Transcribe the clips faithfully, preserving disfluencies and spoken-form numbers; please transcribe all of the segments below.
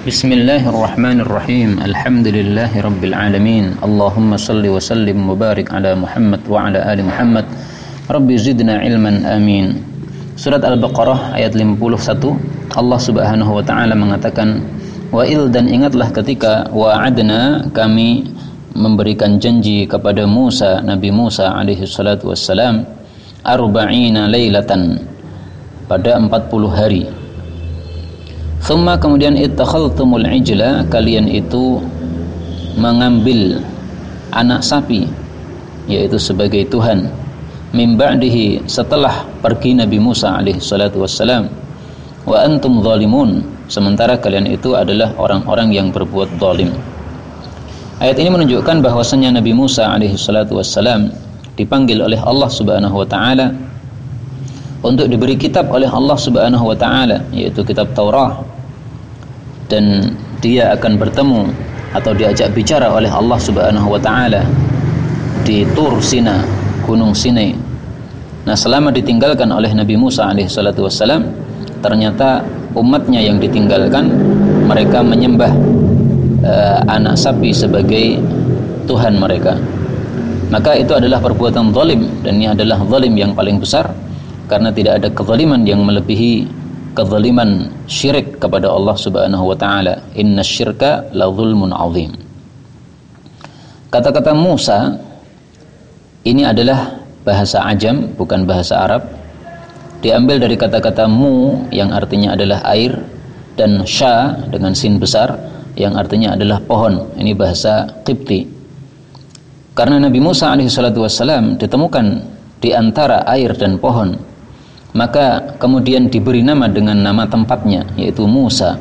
Bismillahirrahmanirrahim. Alhamdulillahi rabbil alamin. Allahumma salli wa sallim wa barik ala Muhammad wa ala ali Muhammad. Rabbi zidna ilman, amin. Surat Al-Baqarah ayat lima puluh satu. Allah Subhanahu wa taala mengatakan, wa il, dan ingatlah ketika wa'adna, kami memberikan janji kepada Musa, Nabi Musa alaihi salatu wassalam, arba'ina lailatan, pada empat puluh hari. Thumma, kemudian ittakhaltumul ijla, kalian itu mengambil anak sapi, yaitu sebagai Tuhan, min ba'dihi, setelah pergi Nabi Musa alaihi salatu wassalam, wa antum zalimun, sementara kalian itu adalah orang-orang yang berbuat zalim. Ayat ini menunjukkan bahwasanya Nabi Musa alaihi salatu wassalam dipanggil oleh Allah Subhanahu wa taala untuk diberi kitab oleh Allah Subhanahu wa taala, yaitu kitab Taurat, dan dia akan bertemu atau diajak bicara oleh Allah Subhanahu wa taala di Tur Sina, Gunung Sinai. Nah, selama ditinggalkan oleh Nabi Musa alaihi salatu wassalam, ternyata umatnya yang ditinggalkan, mereka menyembah uh, anak sapi sebagai Tuhan mereka. Maka itu adalah perbuatan zalim, dan ini adalah zalim yang paling besar, karena tidak ada kezaliman yang melebihi kezaliman syirik kepada Allah Subhanahu wa taala. Innasyirka la zulmun azim. Kata-kata Musa ini adalah bahasa Ajam, bukan bahasa Arab. Diambil dari kata-kata mu, yang artinya adalah air, dan sya dengan sin besar, yang artinya adalah pohon. Ini bahasa Qibti. Karena Nabi Musa alaihi salatu wassalam ditemukan di antara air dan pohon, maka kemudian diberi nama dengan nama tempatnya, yaitu Musa.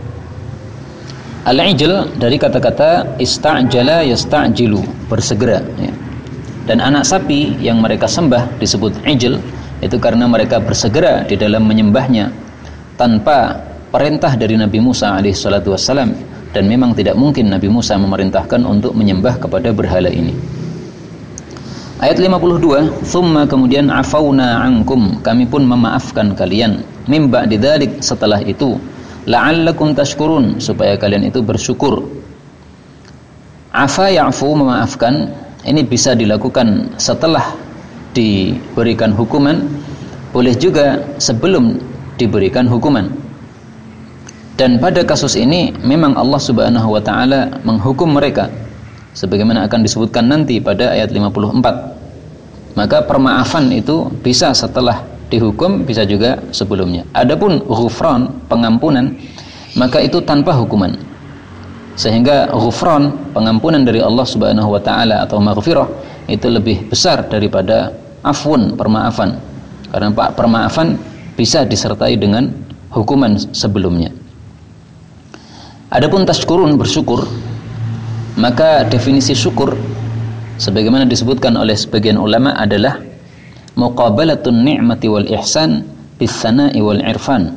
Al-ijl dari kata-kata ista'jala yasta'jilu, bersegera, ya. Dan anak sapi yang mereka sembah disebut ijl, itu karena mereka bersegera di dalam menyembahnya tanpa perintah dari Nabi Musa alaihi salatu wassalam, dan memang tidak mungkin Nabi Musa memerintahkan untuk menyembah kepada berhala ini. Ayat lima puluh dua, thumma, kemudian afauna ankum, kami pun memaafkan kalian, mim ba'di dzalik, setelah itu, la'allakum tashkurun, supaya kalian itu bersyukur. Afa ya'fu, memaafkan, ini bisa dilakukan setelah diberikan hukuman, boleh juga sebelum diberikan hukuman. Dan pada kasus ini memang Allah Subhanahu wa taala menghukum mereka, sebagaimana akan disebutkan nanti pada ayat lima puluh empat. Maka permaafan itu bisa setelah dihukum, bisa juga sebelumnya. Adapun ghufran, pengampunan, maka itu tanpa hukuman. Sehingga ghufran, pengampunan dari Allah Subhanahu wa taala atau maghfirah, itu lebih besar daripada afun, permaafan. Karena permaafan bisa disertai dengan hukuman sebelumnya. Adapun tashkurun, bersyukur, maka definisi syukur sebagaimana disebutkan oleh sebagian ulama adalah muqabalatun ni'mati wal ihsan bis sana'i wal irfan.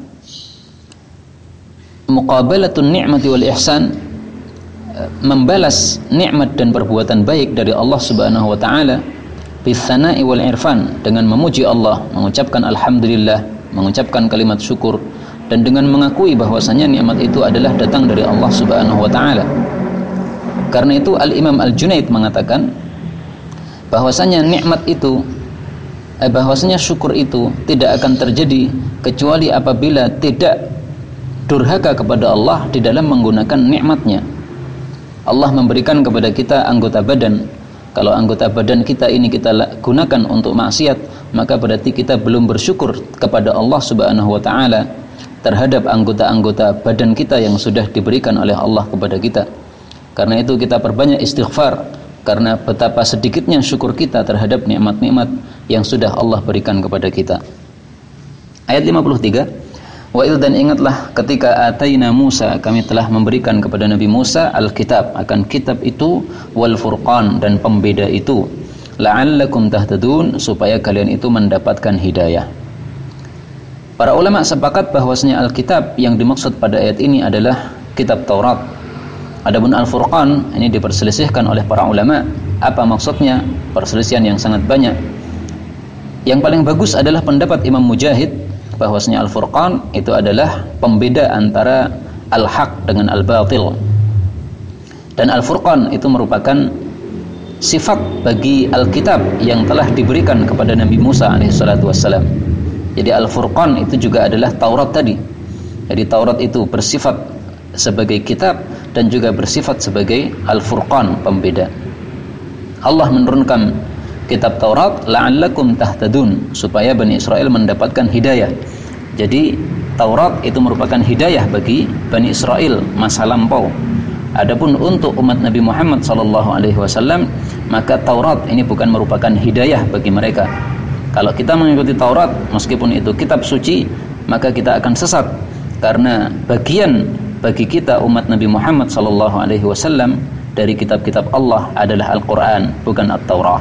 Muqabalatun ni'mati wal ihsan, membalas nikmat dan perbuatan baik dari Allah Subhanahu wa taala, bis sana'i wal irfan, dengan memuji Allah, mengucapkan alhamdulillah, mengucapkan kalimat syukur, dan dengan mengakui bahwasanya nikmat itu adalah datang dari Allah Subhanahu wa taala. Karena itu Al-Imam Al-Junaid mengatakan bahwasanya nikmat itu, eh, bahwasanya syukur itu tidak akan terjadi kecuali apabila tidak durhaka kepada Allah di dalam menggunakan nikmatnya. Allah memberikan kepada kita anggota badan. Kalau anggota badan kita ini kita gunakan untuk maksiat, maka berarti kita belum bersyukur kepada Allah Subhanahu wa taala terhadap anggota-anggota badan kita yang sudah diberikan oleh Allah kepada kita. Karena itu kita perbanyak istighfar, karena betapa sedikitnya syukur kita terhadap nikmat-nikmat yang sudah Allah berikan kepada kita. Ayat lima puluh tiga, wa il, dan ingatlah ketika ataina Musa, kami telah memberikan kepada Nabi Musa al-kitab, akan kitab itu, wal furqan, dan pembeda itu, la'allakum tahtadun, supaya kalian itu mendapatkan hidayah. Para ulama sepakat bahwasanya Alkitab yang dimaksud pada ayat ini adalah kitab Taurat. Adapun Al-Furqan ini diperselisihkan oleh para ulama, apa maksudnya? Perselisihan yang sangat banyak. Yang paling bagus adalah pendapat Imam Mujahid bahwasanya Al-Furqan itu adalah pembeda antara al-haq dengan al-batil. Dan Al-Furqan itu merupakan sifat bagi Alkitab yang telah diberikan kepada Nabi Musa alaihi salatu wassalam. Jadi Al-Furqan itu juga adalah Taurat tadi. Jadi Taurat itu bersifat sebagai kitab dan juga bersifat sebagai Al-Furqan, pembeda. Allah menurunkan kitab Taurat la'allakum tahtadun, supaya Bani Israel mendapatkan hidayah. Jadi Taurat itu merupakan hidayah bagi Bani Israel masa lampau. Adapun untuk umat Nabi Muhammad sallallahu alaihi wasallam, maka Taurat ini bukan merupakan hidayah bagi mereka. Kalau kita mengikuti Taurat, meskipun itu kitab suci, maka kita akan sesat, karena bagian bagi kita umat Nabi Muhammad sallallahu alaihi wasallam dari kitab-kitab Allah adalah Al-Qur'an, bukan At-Taurah.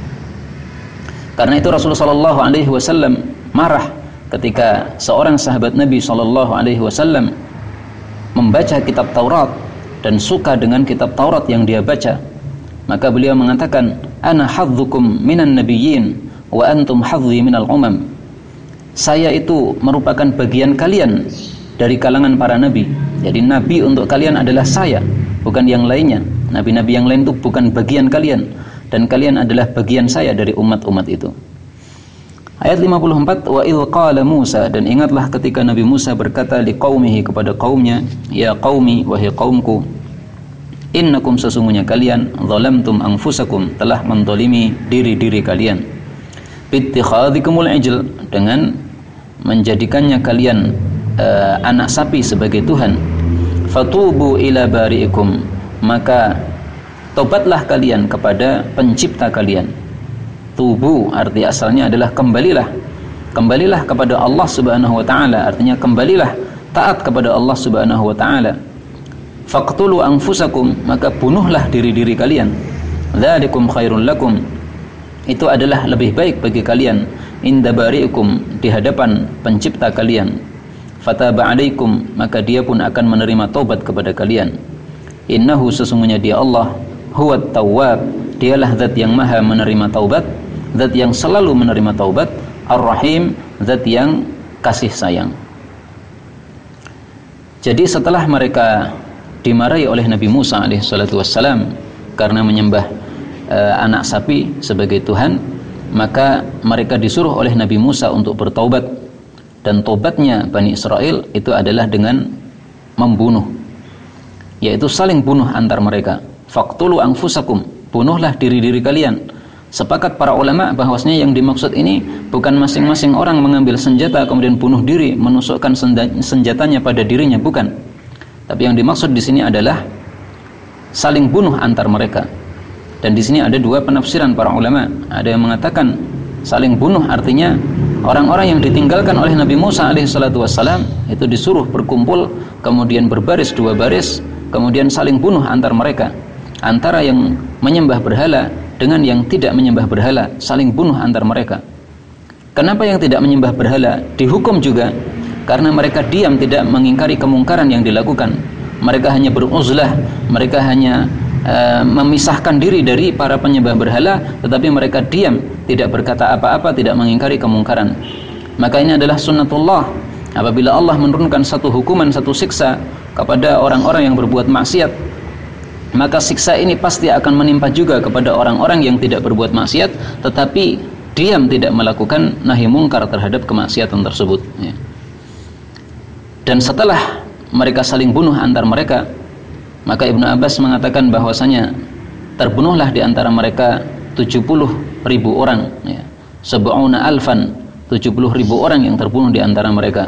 Karena itu Rasulullah sallallahu alaihi wasallam marah ketika seorang sahabat Nabi sallallahu alaihi wasallam membaca kitab Taurat dan suka dengan kitab Taurat yang dia baca. Maka beliau mengatakan, ana hadzukum minan nabiyyin wa antum hadzi minal umam. Saya itu merupakan bagian kalian dari kalangan para nabi. Jadi nabi untuk kalian adalah saya, bukan yang lainnya. Nabi-nabi yang lain itu bukan bagian kalian, dan kalian adalah bagian saya dari umat-umat itu. Ayat lima puluh empat, wa idh qala Musa, dan ingatlah ketika Nabi Musa berkata liqaumihi, kepada kaumnya, ya qaumi, wahai kaumku, innakum, sesungguhnya kalian, zalamtum anfusakum, telah menzalimi diri-diri kalian, bittikhadhikumul ijl, dengan menjadikannya kalian uh, anak sapi sebagai Tuhan. Fatubu ila bari'ikum, maka tobatlah kalian kepada pencipta kalian. Tubu arti asalnya adalah kembalilah. Kembalilah kepada Allah Subhanahu wa taala, artinya kembalilah taat kepada Allah Subhanahu wa taala. Faqtulu anfusakum, maka bunuhlah diri-diri kalian. Dzalikum khairul lakum, itu adalah lebih baik bagi kalian. Inda bari'ikum, di hadapan pencipta kalian. Fataba alaikum, maka dia pun akan menerima taubat kepada kalian. Innahu, sesungguhnya dia Allah, huwat tawwab, dialah zat yang maha menerima taubat, zat yang selalu menerima taubat, ar-rahim, zat yang kasih sayang. Jadi setelah mereka dimarahi oleh Nabi Musa alaihi salatu wassalam karena menyembah uh, anak sapi sebagai Tuhan, maka mereka disuruh oleh Nabi Musa untuk bertaubat, dan taubatnya Bani Israel itu adalah dengan membunuh, yaitu saling bunuh antar mereka. Faqtulu anfusakum, bunuhlah diri-diri kalian. Sepakat para ulama bahwasanya yang dimaksud ini bukan masing-masing orang mengambil senjata kemudian bunuh diri, menusukkan senjatanya pada dirinya, bukan. Tapi yang dimaksud di sini adalah saling bunuh antar mereka. Dan di sini ada dua penafsiran para ulama. Ada yang mengatakan saling bunuh artinya orang-orang yang ditinggalkan oleh Nabi Musa alaihi salatu wassalam itu disuruh berkumpul, kemudian berbaris dua baris, kemudian saling bunuh antar mereka. Antara yang menyembah berhala dengan yang tidak menyembah berhala, saling bunuh antar mereka. Kenapa yang tidak menyembah berhala dihukum juga? Karena mereka diam, tidak mengingkari kemungkaran yang dilakukan. Mereka hanya beruzlah, mereka hanya uh, memisahkan diri dari para penyembah berhala, tetapi mereka diam, tidak berkata apa-apa, tidak mengingkari kemungkaran. Maka ini adalah sunnatullah. Apabila Allah menurunkan satu hukuman, satu siksa kepada orang-orang yang berbuat maksiat, maka siksa ini pasti akan menimpa juga kepada orang-orang yang tidak berbuat maksiat tetapi diam, tidak melakukan nahi mungkar terhadap kemaksiatan tersebut, ya. Dan setelah mereka saling bunuh antar mereka, maka Ibnu Abbas mengatakan bahwasanya terbunuhlah di antara mereka tujuh puluh ribu orang, ya. Sab'una alfan, tujuh puluh ribu orang yang terbunuh di antara mereka.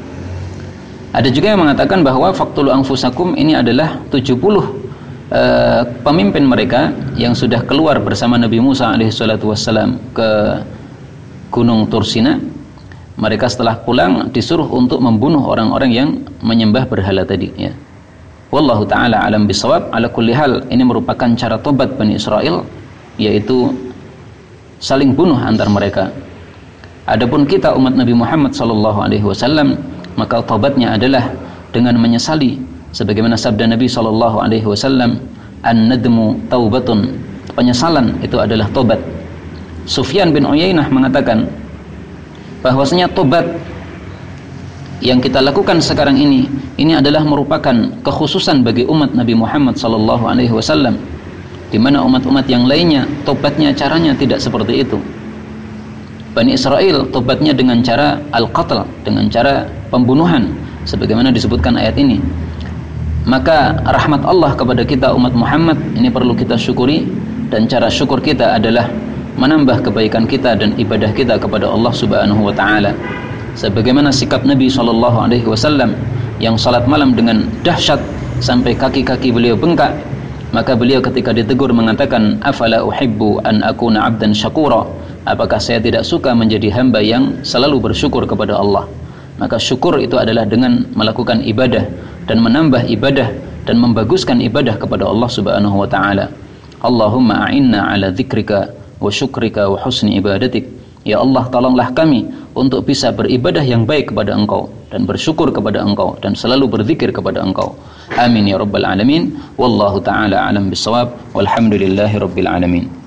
Ada juga yang mengatakan bahwa faqtulu anfusakum ini adalah tujuh puluh Uh, pemimpin mereka yang sudah keluar bersama Nabi Musa alaihi salatu wassalam ke Gunung Tursina. Mereka setelah pulang disuruh untuk membunuh orang-orang yang menyembah berhala tadi, ya. Wallahu ta'ala alam bisawab. Ala kulli hal, ini merupakan cara tobat Bani Israel, yaitu saling bunuh antar mereka. Adapun kita umat Nabi Muhammad sallallahu alaihi wasallam, maka tobatnya adalah dengan menyesali, sebagaimana sabda Nabi sallallahu alaihi wasallam, an-nadmu taubatun, penyesalan itu adalah tobat. Sufyan bin Uyainah mengatakan bahwasanya tobat yang kita lakukan sekarang ini, ini adalah merupakan kekhususan bagi umat Nabi Muhammad sallallahu alaihi wasallam, di mana umat-umat yang lainnya tobatnya caranya tidak seperti itu. Bani Israel tobatnya dengan cara al-qatl, dengan cara pembunuhan, sebagaimana disebutkan ayat ini. Maka rahmat Allah kepada kita umat Muhammad ini perlu kita syukuri, dan cara syukur kita adalah menambah kebaikan kita dan ibadah kita kepada Allah Subhanahu wa taala. Sebagaimana sikap Nabi sallallahu alaihi wasallam yang salat malam dengan dahsyat sampai kaki-kaki beliau bengkak, maka beliau ketika ditegur mengatakan, afala uhibbu an akuna abdan syakura, apakah saya tidak suka menjadi hamba yang selalu bersyukur kepada Allah. Maka syukur itu adalah dengan melakukan ibadah dan menambah ibadah dan membaguskan ibadah kepada Allah Subhanahu wa taala. Allahumma a'inna ala dzikrika wa syukrika wa husni ibadatik. Ya Allah, tolonglah kami untuk bisa beribadah yang baik kepada Engkau dan bersyukur kepada Engkau dan selalu berzikir kepada Engkau. Amin ya rabbal alamin. Wallahu taala alam bisawab. Walhamdulillahi rabbil alamin.